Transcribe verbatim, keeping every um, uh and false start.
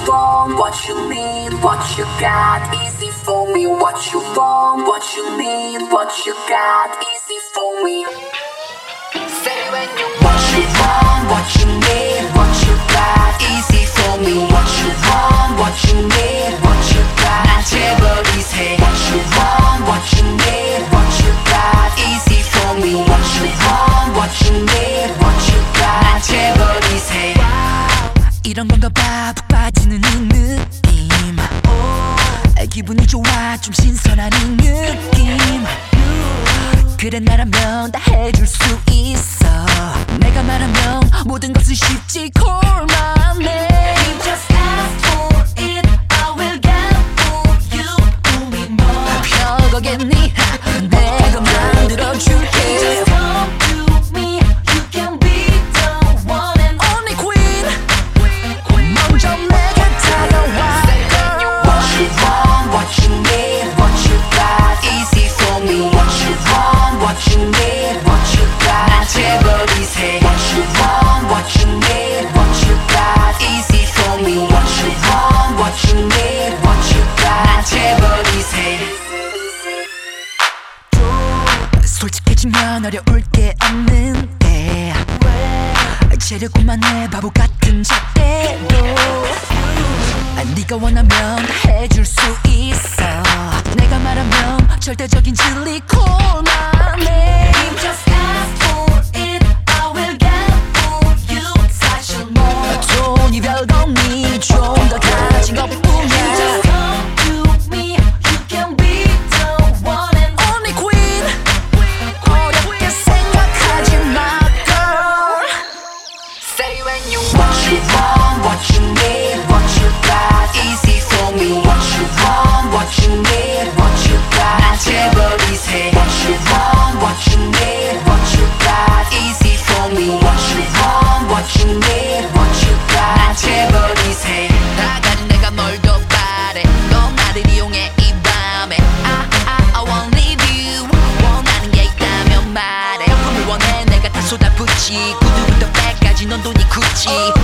want, what you need, what you got, easy for me. What you want, what you need, what you got, easy for me. Say when you what you want, what you need, what you got, easy for me. What you want, what you need, what you got, 난 제법이세. What you want, what you need, what you got, easy for me. What you want, what you need, what you got, 난 제법이세. 이런 건가 봐, 푹 빠지는 이 느낌. 기분이 좋아, 좀 신선한 이 느낌. 그래 나라면 다 해줄 수 있어. 내가 말하면 모든 것은 쉽지. Call my name. You just ask for it, I will get for you. 우리 뭐 별거겠니? 내가 만들어줄게. Just come to me, you can be the one and only queen. 먼저 내게 다가와. What you want, what you need, what you got, easy for me. What you want, what you need, what you got, 난 제법이세. What you want, what you need, what you got, easy for me. What you want, what you need, what you got, 난 제법이세. 솔직해지면 어려울 게 없는데 재려고만 해 바보 같은 잣대로. 네가 원하면 해줄 수 있어. 내가 말하면 절대적인 진리. Call my name. You just ask for it, I will get for you. 사실 뭐 돈이 별거니 좀 더 가진 것뿐이야. You just come to me, you can be the one and only queen. 어렵게 생각하지 마, girl. Say when you want, what you want, what you need, what you got, easy for me. What you want, what you need, what you got, 난 제법이세. What you want, what you need, what you got, easy for me. What you want, what you need, what you got, 난 제법이세. 다 가진 내가 뭘 더 바래. 넌 나를 이용해 이 밤에. I, I, I won't leave you. 원하는 게 있다면 말해. 품을 원해 내가 다 쏟아붓지. 구두부터 백까지 넌 돈이 굳지.